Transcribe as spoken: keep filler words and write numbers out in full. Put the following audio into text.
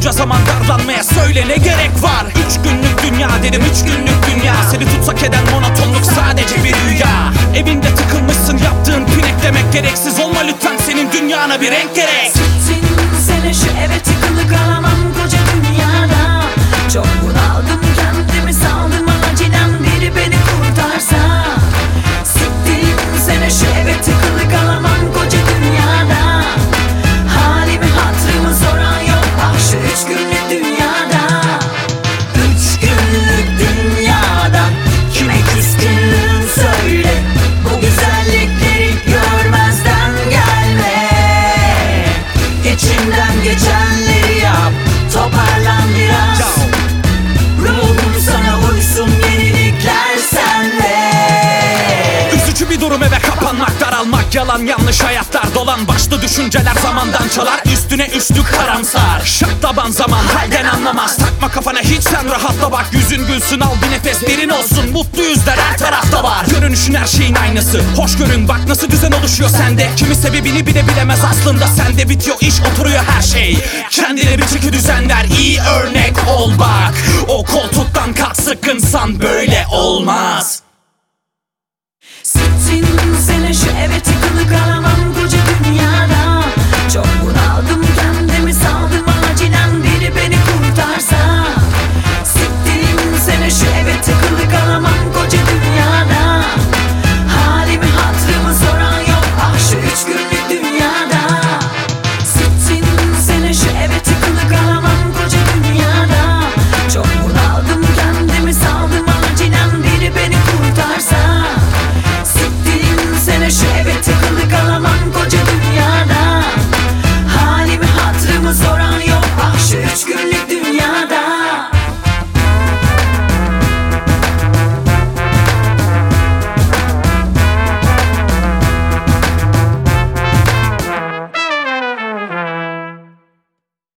Bunca zaman darlanmaya söyle ne gerek var? Üç günlük dünya dedim, üç günlük dünya. Seni tutsak eden monotonluk sadece bir rüya. Evinde tıkılmışsın, yaptığın pinek demek gereksiz. Olma lütfen, senin dünyana bir renk gerek. Sittin sene şu eve tıkılı kalamam koca dünyada. Çok bunaldım, kendimi saldım, acilen biri beni kurtarsa. Sittin sene şu eve tıkılı kalamam koca dünyada. Halimi hatırımı soran yok ah şu üç günlük dünyada. Üç günlük dünyada kime küskünlüğün söyle. Bu güzellikleri görmezden gelme. İçinden geçenleri yap, toparlan biraz. Ruhum sana uysun, yenilikler sende. Üzücü bir durum, eve kapanmak, daralmak, yalan yanlış hayatlar dolan. Başlı düşünceler zamandan çalar, üstüne üstlük karamsar. Şaklaban zaman halden anlamaz, takma kafana hiç sen rahatla bak. Yüzün gülsün, al bir nefes derin olsun, mutlu yüzler her tarafta var. Görünüşün her şeyin aynısı, hoş görün bak nasıl düzen oluşuyor sende. Kimi sebebini bile bilemez aslında, sende bitiyor iş, oturuyor her şey. Kendine bir çeki düzen ver, iyi örnek ol bak. O koltuktan kalk, sıkınsan böyle olmaz. Sittin sene şu eve tıkılı kalamam koca dünyada.